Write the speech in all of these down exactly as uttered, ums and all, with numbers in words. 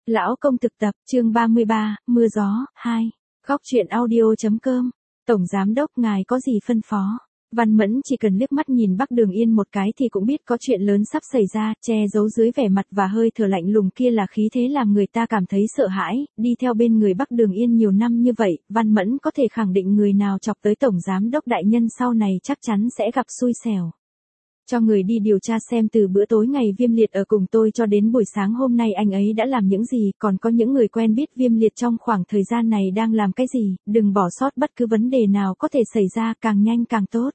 Lão công thực tập, chương ba mươi ba, mưa gió, hai. Góc truyện audio.com. Tổng giám đốc ngài có gì phân phó? Văn Mẫn chỉ cần liếc mắt nhìn Bắc Đường Yên một cái thì cũng biết có chuyện lớn sắp xảy ra, che giấu dưới vẻ mặt và hơi thở lạnh lùng kia là khí thế làm người ta cảm thấy sợ hãi, đi theo bên người Bắc Đường Yên nhiều năm như vậy, Văn Mẫn có thể khẳng định người nào chọc tới tổng giám đốc đại nhân sau này chắc chắn sẽ gặp xui xẻo. Cho người đi điều tra xem từ bữa tối ngày Viêm Liệt ở cùng tôi cho đến buổi sáng hôm nay anh ấy đã làm những gì, còn có những người quen biết Viêm Liệt trong khoảng thời gian này đang làm cái gì, đừng bỏ sót bất cứ vấn đề nào có thể xảy ra, càng nhanh càng tốt.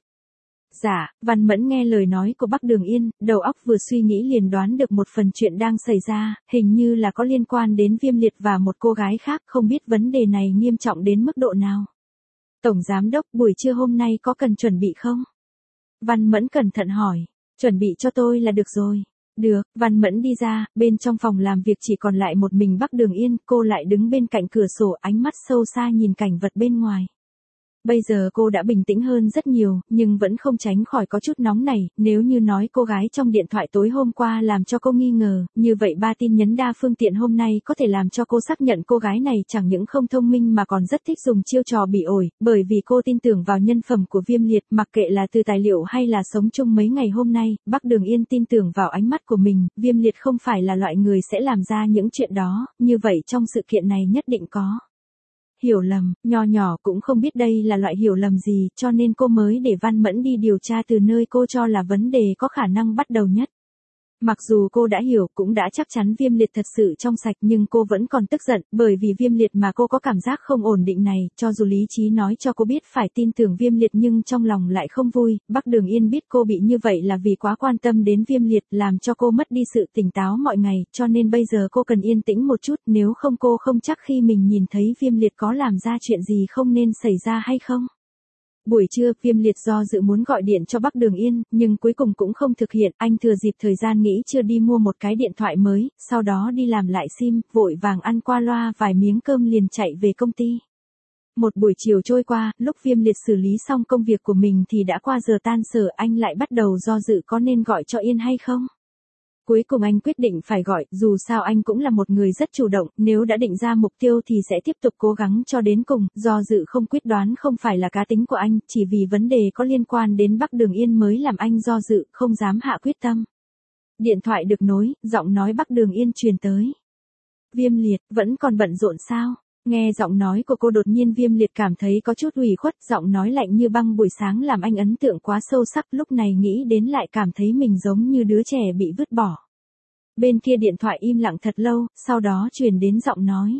Dạ, Văn Mẫn nghe lời nói của Bắc Đường Yên, đầu óc vừa suy nghĩ liền đoán được một phần chuyện đang xảy ra, hình như là có liên quan đến Viêm Liệt và một cô gái khác, không biết vấn đề này nghiêm trọng đến mức độ nào. Tổng giám đốc, buổi trưa hôm nay có cần chuẩn bị không? Văn Mẫn cẩn thận hỏi, chuẩn bị cho tôi là được rồi. Được, Văn Mẫn đi ra, bên trong phòng làm việc chỉ còn lại một mình Bắc Đường Yên, cô lại đứng bên cạnh cửa sổ, ánh mắt sâu xa nhìn cảnh vật bên ngoài. Bây giờ cô đã bình tĩnh hơn rất nhiều, nhưng vẫn không tránh khỏi có chút nóng này, nếu như nói cô gái trong điện thoại tối hôm qua làm cho cô nghi ngờ, như vậy ba tin nhắn đa phương tiện hôm nay có thể làm cho cô xác nhận cô gái này chẳng những không thông minh mà còn rất thích dùng chiêu trò bị ổi, bởi vì cô tin tưởng vào nhân phẩm của Viêm Liệt, mặc kệ là từ tài liệu hay là sống chung mấy ngày hôm nay, Bắc Đường Yên tin tưởng vào ánh mắt của mình, Viêm Liệt không phải là loại người sẽ làm ra những chuyện đó, như vậy trong sự kiện này nhất định có hiểu lầm, nho nhỏ cũng không biết đây là loại hiểu lầm gì, cho nên cô mới để Văn Mẫn đi điều tra từ nơi cô cho là vấn đề có khả năng bắt đầu nhất. Mặc dù cô đã hiểu, cũng đã chắc chắn Viêm Liệt thật sự trong sạch, nhưng cô vẫn còn tức giận, bởi vì Viêm Liệt mà cô có cảm giác không ổn định này, cho dù lý trí nói cho cô biết phải tin tưởng Viêm Liệt nhưng trong lòng lại không vui. Bắc Đường Yên biết cô bị như vậy là vì quá quan tâm đến Viêm Liệt, làm cho cô mất đi sự tỉnh táo mọi ngày, cho nên bây giờ cô cần yên tĩnh một chút, nếu không cô không chắc khi mình nhìn thấy Viêm Liệt có làm ra chuyện gì không nên xảy ra hay không. Buổi trưa, Viêm Liệt do dự muốn gọi điện cho Bắc Đường Yên, nhưng cuối cùng cũng không thực hiện, anh thừa dịp thời gian nghỉ trưa đi mua một cái điện thoại mới, sau đó đi làm lại sim, vội vàng ăn qua loa vài miếng cơm liền chạy về công ty. Một buổi chiều trôi qua, lúc Viêm Liệt xử lý xong công việc của mình thì đã qua giờ tan sở, anh lại bắt đầu do dự có nên gọi cho Yên hay không. Cuối cùng anh quyết định phải gọi, dù sao anh cũng là một người rất chủ động, nếu đã định ra mục tiêu thì sẽ tiếp tục cố gắng cho đến cùng, do dự không quyết đoán không phải là cá tính của anh, chỉ vì vấn đề có liên quan đến Bắc Đường Yên mới làm anh do dự, không dám hạ quyết tâm. Điện thoại được nối, giọng nói Bắc Đường Yên truyền tới. Viêm Liệt, vẫn còn bận rộn sao? Nghe giọng nói của cô đột nhiên Viêm Liệt cảm thấy có chút ủy khuất, giọng nói lạnh như băng buổi sáng làm anh ấn tượng quá sâu sắc, lúc này nghĩ đến lại cảm thấy mình giống như đứa trẻ bị vứt bỏ. Bên kia điện thoại im lặng thật lâu, sau đó truyền đến giọng nói.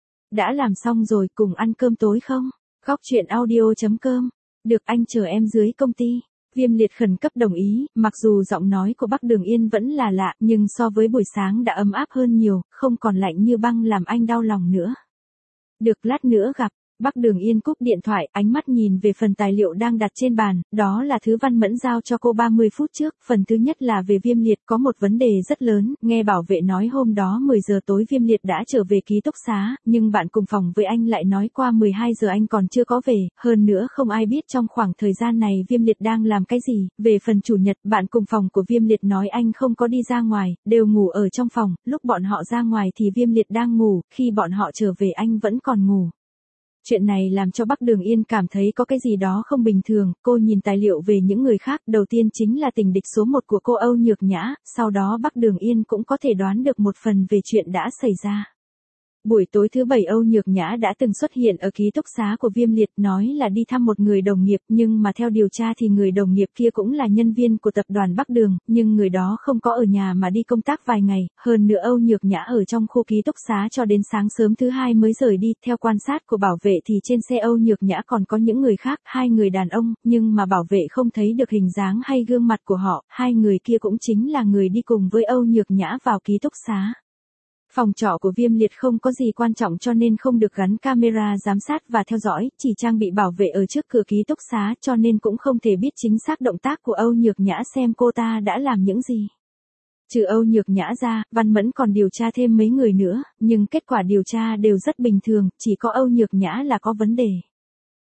Đã làm xong rồi, cùng ăn cơm tối không? Góc truyện audio.com. Được, anh chờ em dưới công ty. Viêm Liệt khẩn cấp đồng ý, mặc dù giọng nói của Bắc Đường Yên vẫn là lạ, nhưng so với buổi sáng đã ấm áp hơn nhiều, không còn lạnh như băng làm anh đau lòng nữa. Được, lát nữa gặp. Bắc Đường Yên cúp điện thoại, ánh mắt nhìn về phần tài liệu đang đặt trên bàn, đó là thứ Văn Mẫn giao cho cô ba mươi phút trước, phần thứ nhất là về Viêm Liệt, có một vấn đề rất lớn, nghe bảo vệ nói hôm đó mười giờ tối Viêm Liệt đã trở về ký túc xá, nhưng bạn cùng phòng với anh lại nói qua mười hai giờ anh còn chưa có về, hơn nữa không ai biết trong khoảng thời gian này Viêm Liệt đang làm cái gì. Về phần chủ nhật, bạn cùng phòng của Viêm Liệt nói anh không có đi ra ngoài, đều ngủ ở trong phòng, lúc bọn họ ra ngoài thì Viêm Liệt đang ngủ, khi bọn họ trở về anh vẫn còn ngủ. Chuyện này làm cho Bắc Đường Yên cảm thấy có cái gì đó không bình thường, cô nhìn tài liệu về những người khác, đầu tiên chính là tình địch số một của cô Âu Nhược Nhã, sau đó Bắc Đường Yên cũng có thể đoán được một phần về chuyện đã xảy ra. Buổi tối thứ bảy Âu Nhược Nhã đã từng xuất hiện ở ký túc xá của Viêm Liệt, nói là đi thăm một người đồng nghiệp, nhưng mà theo điều tra thì người đồng nghiệp kia cũng là nhân viên của tập đoàn Bắc Đường, nhưng người đó không có ở nhà mà đi công tác vài ngày, hơn nữa Âu Nhược Nhã ở trong khu ký túc xá cho đến sáng sớm thứ hai mới rời đi, theo quan sát của bảo vệ thì trên xe Âu Nhược Nhã còn có những người khác, hai người đàn ông, nhưng mà bảo vệ không thấy được hình dáng hay gương mặt của họ, hai người kia cũng chính là người đi cùng với Âu Nhược Nhã vào ký túc xá. Phòng trọ của Viêm Liệt không có gì quan trọng cho nên không được gắn camera giám sát và theo dõi, chỉ trang bị bảo vệ ở trước cửa ký túc xá cho nên cũng không thể biết chính xác động tác của Âu Nhược Nhã xem cô ta đã làm những gì. Trừ Âu Nhược Nhã ra, Văn Mẫn còn điều tra thêm mấy người nữa, nhưng kết quả điều tra đều rất bình thường, chỉ có Âu Nhược Nhã là có vấn đề.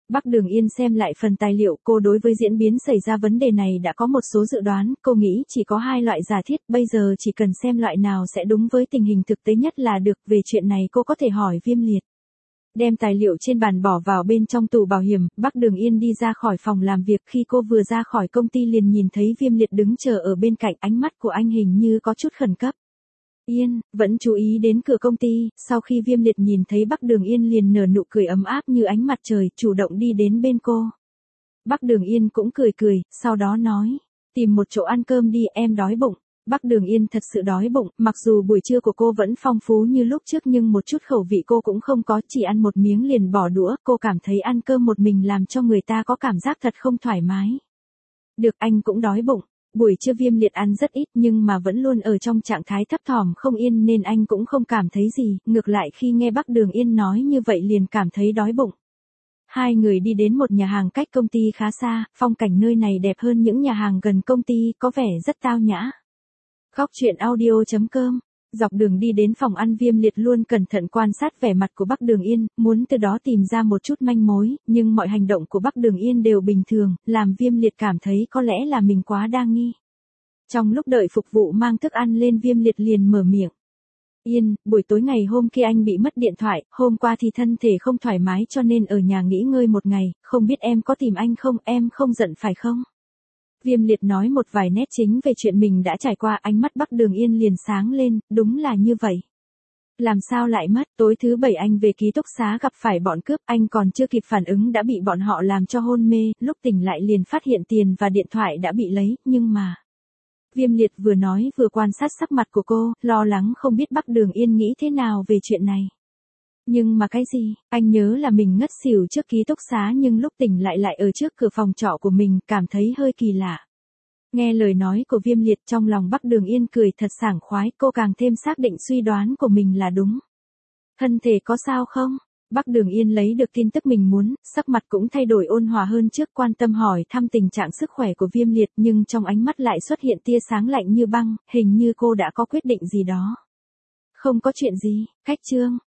Bắc Đường Yên xem lại phần tài liệu, cô đối với diễn biến xảy ra vấn đề này đã có một số dự đoán, cô nghĩ chỉ có hai loại giả thiết, bây giờ chỉ cần xem loại nào sẽ đúng với tình hình thực tế nhất là được, về chuyện này cô có thể hỏi Viêm Liệt. Đem tài liệu trên bàn bỏ vào bên trong tủ bảo hiểm, Bắc Đường Yên đi ra khỏi phòng làm việc, khi cô vừa ra khỏi công ty liền nhìn thấy Viêm Liệt đứng chờ ở bên cạnh, ánh mắt của anh hình như có chút khẩn cấp. Yên, vẫn chú ý đến cửa công ty, sau khi Viêm Liệt nhìn thấy Bắc Đường Yên liền nở nụ cười ấm áp như ánh mặt trời, chủ động đi đến bên cô. Bắc Đường Yên cũng cười cười, sau đó nói, tìm một chỗ ăn cơm đi, em đói bụng. Bắc Đường Yên thật sự đói bụng, mặc dù buổi trưa của cô vẫn phong phú như lúc trước nhưng một chút khẩu vị cô cũng không có, chỉ ăn một miếng liền bỏ đũa, cô cảm thấy ăn cơm một mình làm cho người ta có cảm giác thật không thoải mái. Được, anh cũng đói bụng. Buổi trưa Viêm Liệt ăn rất ít nhưng mà vẫn luôn ở trong trạng thái thấp thỏm không yên nên anh cũng không cảm thấy gì, ngược lại khi nghe Bắc Đường Yên nói như vậy liền cảm thấy đói bụng. Hai người đi đến một nhà hàng cách công ty khá xa, phong cảnh nơi này đẹp hơn những nhà hàng gần công ty, có vẻ rất tao nhã. Góc truyện audio chấm com. Dọc đường đi đến phòng ăn Viêm Liệt luôn cẩn thận quan sát vẻ mặt của Bắc Đường Yên, muốn từ đó tìm ra một chút manh mối, nhưng mọi hành động của Bắc Đường Yên đều bình thường, làm Viêm Liệt cảm thấy có lẽ là mình quá đa nghi. Trong lúc đợi phục vụ mang thức ăn lên, Viêm Liệt liền mở miệng. Yên, buổi tối ngày hôm kia anh bị mất điện thoại, hôm qua thì thân thể không thoải mái cho nên ở nhà nghỉ ngơi một ngày, không biết em có tìm anh không, em không giận phải không? Viêm Liệt nói một vài nét chính về chuyện mình đã trải qua, ánh mắt Bắc Đường Yên liền sáng lên, đúng là như vậy. Làm sao lại mất, tối thứ bảy anh về ký túc xá gặp phải bọn cướp, anh còn chưa kịp phản ứng đã bị bọn họ làm cho hôn mê, lúc tỉnh lại liền phát hiện tiền và điện thoại đã bị lấy, nhưng mà... Viêm Liệt vừa nói vừa quan sát sắc mặt của cô, lo lắng không biết Bắc Đường Yên nghĩ thế nào về chuyện này. Nhưng mà cái gì, anh nhớ là mình ngất xỉu trước ký túc xá nhưng lúc tỉnh lại lại ở trước cửa phòng trọ của mình, cảm thấy hơi kỳ lạ. Nghe lời nói của Viêm Liệt trong lòng Bắc Đường Yên cười thật sảng khoái, cô càng thêm xác định suy đoán của mình là đúng. Thân thể có sao không? Bắc Đường Yên lấy được tin tức mình muốn, sắc mặt cũng thay đổi ôn hòa hơn trước, quan tâm hỏi thăm tình trạng sức khỏe của Viêm Liệt nhưng trong ánh mắt lại xuất hiện tia sáng lạnh như băng, hình như cô đã có quyết định gì đó. Không có chuyện gì, cách chương.